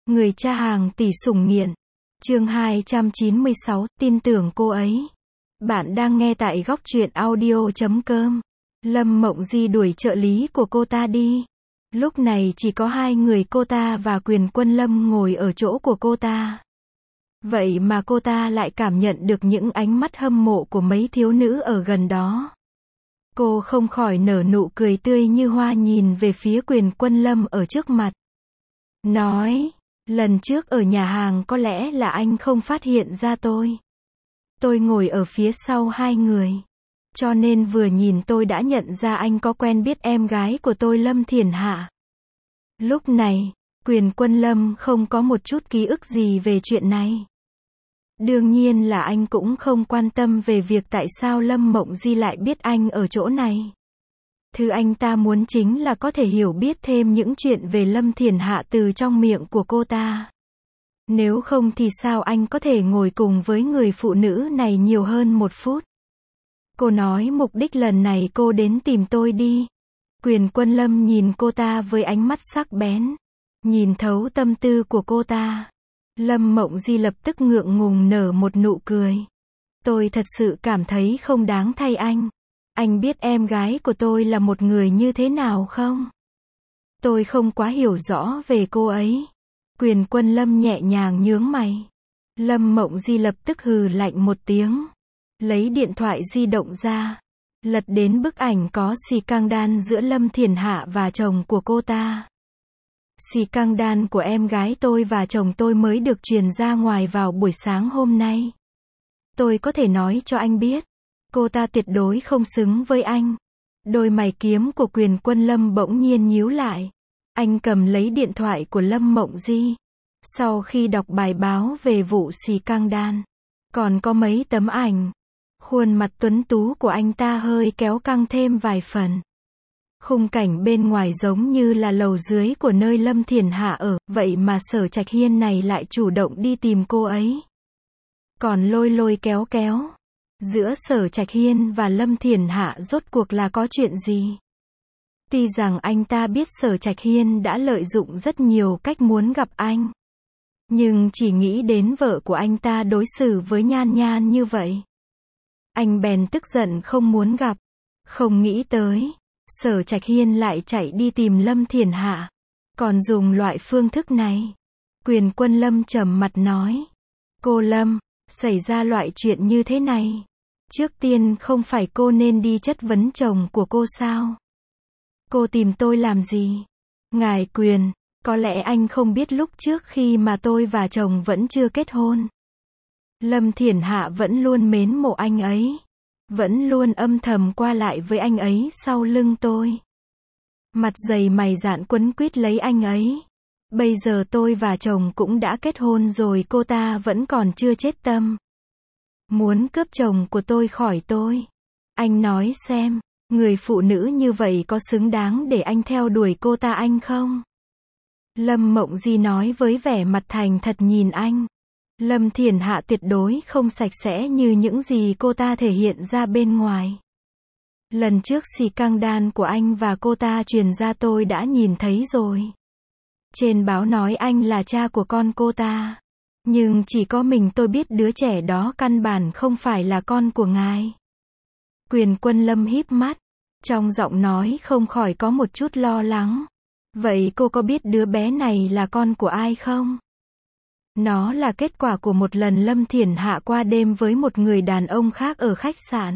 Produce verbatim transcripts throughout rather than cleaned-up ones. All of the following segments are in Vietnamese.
Người cha hàng tỷ sủng nghiện. Chương hai trăm chín mươi sáu, tin tưởng cô ấy. Bạn đang nghe tại góc truyện audio chấm com. Lâm Mộng Di đuổi trợ lý của cô ta đi. Lúc này chỉ có hai người cô ta và Quyền Quân Lâm ngồi ở chỗ của cô ta. Vậy mà cô ta lại cảm nhận được những ánh mắt hâm mộ của mấy thiếu nữ ở gần đó. Cô không khỏi nở nụ cười tươi như hoa nhìn về phía Quyền Quân Lâm ở trước mặt. Nói, lần trước ở nhà hàng có lẽ là anh không phát hiện ra tôi. Tôi ngồi ở phía sau hai người. Cho nên vừa nhìn tôi đã nhận ra anh có quen biết em gái của tôi Lâm Thiển Hạ. Lúc này, Quyền Quân Lâm không có một chút ký ức gì về chuyện này. Đương nhiên là anh cũng không quan tâm về việc tại sao Lâm Mộng Di lại biết anh ở chỗ này. Thứ anh ta muốn chính là có thể hiểu biết thêm những chuyện về Lâm Thiển Hạ từ trong miệng của cô ta. Nếu không thì sao anh có thể ngồi cùng với người phụ nữ này nhiều hơn một phút. Cô nói mục đích lần này cô đến tìm tôi đi. Quyền Quân Lâm nhìn cô ta với ánh mắt sắc bén. Nhìn thấu tâm tư của cô ta. Lâm Mộng Di lập tức ngượng ngùng nở một nụ cười. Tôi thật sự cảm thấy không đáng thay anh. Anh biết em gái của tôi là một người như thế nào không? Tôi không quá hiểu rõ về cô ấy. Quyền Quân Lâm nhẹ nhàng nhướng mày. Lâm Mộng Di lập tức hừ lạnh một tiếng. Lấy điện thoại di động ra. Lật đến bức ảnh có xì căng đan giữa Lâm Thiển Hạ và chồng của cô ta. Xì căng đan của em gái tôi và chồng tôi mới được truyền ra ngoài vào buổi sáng hôm nay. Tôi có thể nói cho anh biết. Cô ta tuyệt đối không xứng với anh. Đôi mày kiếm của Quyền Quân Lâm bỗng nhiên nhíu lại. Anh cầm lấy điện thoại của Lâm Mộng Di. Sau khi đọc bài báo về vụ xì căng đan, còn có mấy tấm ảnh. Khuôn mặt tuấn tú của anh ta hơi kéo căng thêm vài phần. Khung cảnh bên ngoài giống như là lầu dưới của nơi Lâm Thiển Hạ ở, vậy mà Sở Trạch Hiên này lại chủ động đi tìm cô ấy. Còn lôi lôi kéo kéo. Giữa Sở Trạch Hiên và Lâm Thiển Hạ rốt cuộc là có chuyện gì? Tuy rằng anh ta biết Sở Trạch Hiên đã lợi dụng rất nhiều cách muốn gặp anh. Nhưng chỉ nghĩ đến vợ của anh ta đối xử với Nhan Nhan như vậy. Anh bèn tức giận không muốn gặp. Không nghĩ tới, Sở Trạch Hiên lại chạy đi tìm Lâm Thiển Hạ. Còn dùng loại phương thức này. Quyền Quân Lâm trầm mặt nói. Cô Lâm, xảy ra loại chuyện như thế này. Trước tiên không phải cô nên đi chất vấn chồng của cô sao? Cô tìm tôi làm gì? Ngài Quyền, có lẽ anh không biết lúc trước khi mà tôi và chồng vẫn chưa kết hôn. Lâm Thiển Hạ vẫn luôn mến mộ anh ấy. Vẫn luôn âm thầm qua lại với anh ấy sau lưng tôi. Mặt dày mày dạn quấn quýt lấy anh ấy. Bây giờ tôi và chồng cũng đã kết hôn rồi, cô ta vẫn còn chưa chết tâm. Muốn cướp chồng của tôi khỏi tôi. Anh nói xem, người phụ nữ như vậy có xứng đáng để anh theo đuổi cô ta anh không? Lâm Mộng Di nói với vẻ mặt thành thật nhìn anh. Lâm Thiển Hạ tuyệt đối không sạch sẽ như những gì cô ta thể hiện ra bên ngoài. Lần trước xì căng đan của anh và cô ta truyền ra tôi đã nhìn thấy rồi. Trên báo nói anh là cha của con cô ta. Nhưng chỉ có mình tôi biết đứa trẻ đó căn bản không phải là con của ngài. Quyền Quân Lâm híp mắt. Trong giọng nói không khỏi có một chút lo lắng. Vậy cô có biết đứa bé này là con của ai không? Nó là kết quả của một lần Lâm Thiển Hạ qua đêm với một người đàn ông khác ở khách sạn.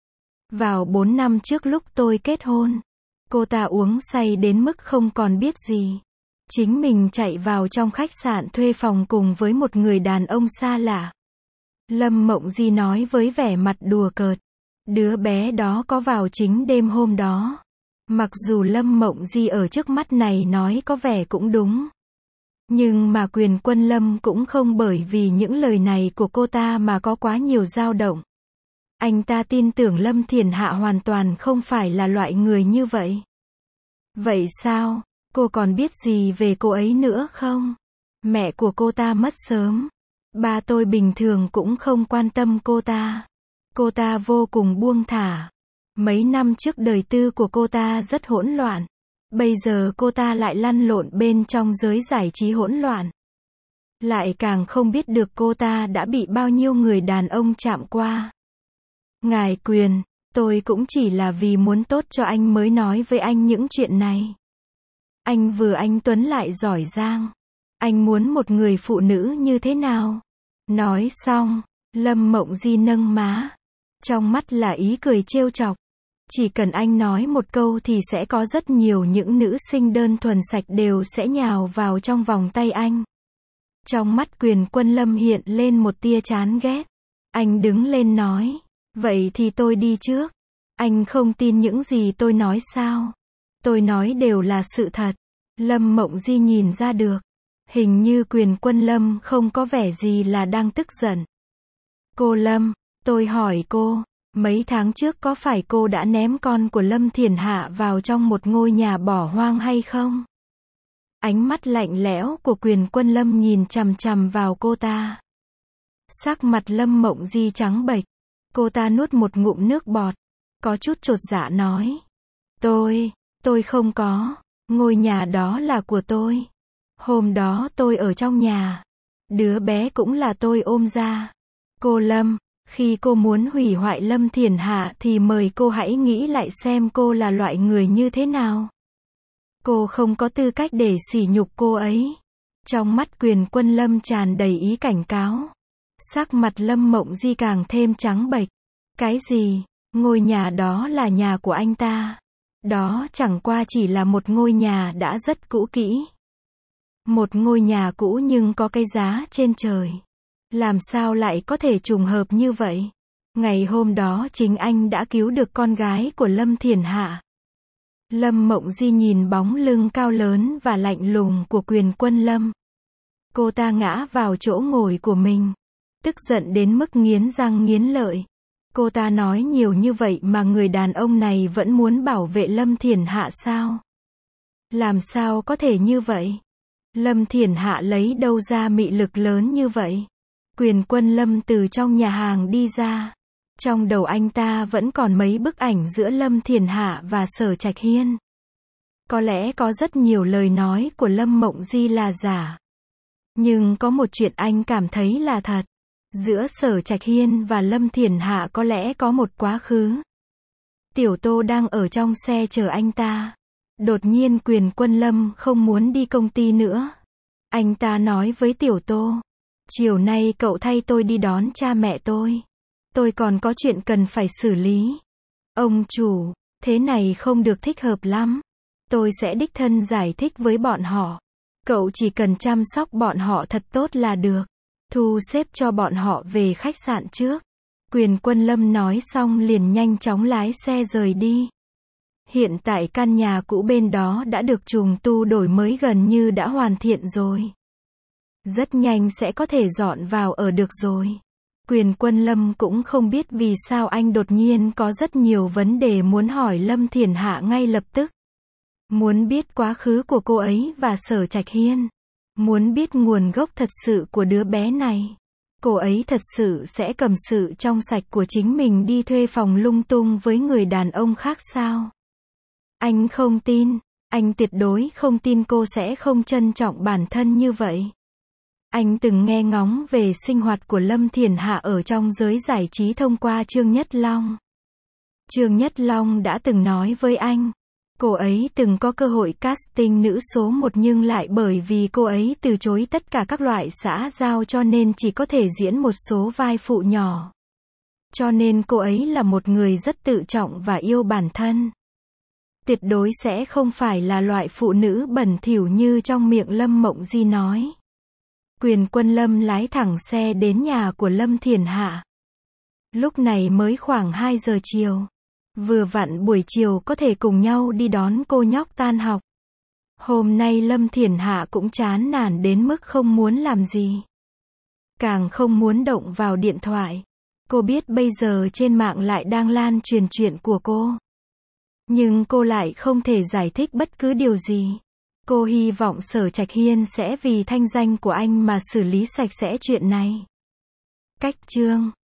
Vào bốn năm trước lúc tôi kết hôn, cô ta uống say đến mức không còn biết gì. Chính mình chạy vào trong khách sạn thuê phòng cùng với một người đàn ông xa lạ. Lâm Mộng Di nói với vẻ mặt đùa cợt. Đứa bé đó có vào chính đêm hôm đó. Mặc dù Lâm Mộng Di ở trước mắt này nói có vẻ cũng đúng. Nhưng mà Quyền Quân Lâm cũng không bởi vì những lời này của cô ta mà có quá nhiều dao động. Anh ta tin tưởng Lâm Thiển Hạ hoàn toàn không phải là loại người như vậy. Vậy sao? Cô còn biết gì về cô ấy nữa không? Mẹ của cô ta mất sớm. Ba tôi bình thường cũng không quan tâm cô ta. Cô ta vô cùng buông thả. Mấy năm trước đời tư của cô ta rất hỗn loạn. Bây giờ cô ta lại lăn lộn bên trong giới giải trí hỗn loạn. lại càng không biết được cô ta đã bị bao nhiêu người đàn ông chạm qua. Ngài Quyền, tôi cũng chỉ là vì muốn tốt cho anh mới nói với anh những chuyện này. Anh vừa anh Tuấn lại giỏi giang. Anh muốn một người phụ nữ như thế nào? Nói xong, Lâm Mộng Di nâng má. Trong mắt là ý cười trêu chọc. Chỉ cần anh nói một câu thì sẽ có rất nhiều những nữ sinh đơn thuần sạch đều sẽ nhào vào trong vòng tay anh. Trong mắt Quyền Quân Lâm hiện lên một tia chán ghét. Anh đứng lên nói. Vậy thì tôi đi trước. Anh không tin những gì tôi nói sao? Tôi nói đều là sự thật. Lâm Mộng Di nhìn ra được. Hình như Quyền Quân Lâm không có vẻ gì là đang tức giận. Cô Lâm, tôi hỏi cô, mấy tháng trước có phải cô đã ném con của Lâm Thiển Hạ vào trong một ngôi nhà bỏ hoang hay không? Ánh mắt lạnh lẽo của Quyền Quân Lâm nhìn chằm chằm vào cô ta. Sắc mặt Lâm Mộng Di trắng bệch. Cô ta nuốt một ngụm nước bọt. Có chút chột dạ nói. Tôi, tôi không có. Ngôi nhà đó là của tôi. Hôm đó tôi ở trong nhà. Đứa bé cũng là tôi ôm ra. Cô Lâm, khi cô muốn hủy hoại Lâm Thiển Hạ thì mời cô hãy nghĩ lại xem cô là loại người như thế nào. Cô không có tư cách để sỉ nhục cô ấy. Trong mắt Quyền Quân Lâm tràn đầy ý cảnh cáo. Sắc mặt Lâm Mộng Di càng thêm trắng bệch. Cái gì? Ngôi nhà đó là nhà của anh ta. Đó chẳng qua chỉ là một ngôi nhà đã rất cũ kỹ. Một ngôi nhà cũ nhưng có cái giá trên trời. Làm sao lại có thể trùng hợp như vậy? Ngày hôm đó chính anh đã cứu được con gái của Lâm Thiển Hạ. Lâm Mộng Di nhìn bóng lưng cao lớn và lạnh lùng của Quyền Quân Lâm. Cô ta ngã vào chỗ ngồi của mình. Tức giận đến mức nghiến răng nghiến lợi. Cô ta nói nhiều như vậy mà người đàn ông này vẫn muốn bảo vệ Lâm Thiển Hạ sao? Làm sao có thể như vậy? Lâm Thiển Hạ lấy đâu ra mị lực lớn như vậy? Quyền Quân Lâm từ trong nhà hàng đi ra. Trong đầu anh ta vẫn còn mấy bức ảnh giữa Lâm Thiển Hạ và Sở Trạch Hiên. Có lẽ có rất nhiều lời nói của Lâm Mộng Di là giả. Nhưng có một chuyện anh cảm thấy là thật. Giữa Sở Trạch Hiên và Lâm Thiển Hạ có lẽ có một quá khứ. Tiểu Tô đang ở trong xe chờ anh ta. Đột nhiên Quyền Quân Lâm không muốn đi công ty nữa. Anh ta nói với Tiểu Tô. Chiều nay cậu thay tôi đi đón cha mẹ tôi. Tôi còn có chuyện cần phải xử lý. Ông chủ, thế này không được thích hợp lắm. Tôi sẽ đích thân giải thích với bọn họ. Cậu chỉ cần chăm sóc bọn họ thật tốt là được. Thu xếp cho bọn họ về khách sạn trước. Quyền Quân Lâm nói xong liền nhanh chóng lái xe rời đi. Hiện tại căn nhà cũ bên đó đã được trùng tu đổi mới gần như đã hoàn thiện rồi. Rất nhanh sẽ có thể dọn vào ở được rồi. Quyền Quân Lâm cũng không biết vì sao anh đột nhiên có rất nhiều vấn đề muốn hỏi Lâm Thiển Hạ ngay lập tức. Muốn biết quá khứ của cô ấy và Sở Trạch Hiên. Muốn biết nguồn gốc thật sự của đứa bé này. Cô ấy thật sự sẽ cầm sự trong sạch của chính mình đi thuê phòng lung tung với người đàn ông khác sao? Anh không tin, anh tuyệt đối không tin cô sẽ không trân trọng bản thân như vậy. Anh từng nghe ngóng về sinh hoạt của Lâm Thiển Hạ ở trong giới giải trí thông qua Trương Nhất Long. Trương Nhất Long đã từng nói với anh, cô ấy từng có cơ hội casting nữ số một nhưng lại bởi vì cô ấy từ chối tất cả các loại xã giao cho nên chỉ có thể diễn một số vai phụ nhỏ. Cho nên cô ấy là một người rất tự trọng và yêu bản thân. Tuyệt đối sẽ không phải là loại phụ nữ bẩn thỉu như trong miệng Lâm Mộng Di nói. Quyền Quân Lâm lái thẳng xe đến nhà của Lâm Thiển Hạ. Lúc này mới khoảng hai giờ chiều. Vừa vặn buổi chiều có thể cùng nhau đi đón cô nhóc tan học. Hôm nay Lâm Thiển Hạ cũng chán nản đến mức không muốn làm gì. Càng không muốn động vào điện thoại. Cô biết bây giờ trên mạng lại đang lan truyền chuyện của cô. Nhưng cô lại không thể giải thích bất cứ điều gì. Cô hy vọng Sở Trạch Hiên sẽ vì thanh danh của anh mà xử lý sạch sẽ chuyện này. Cách chương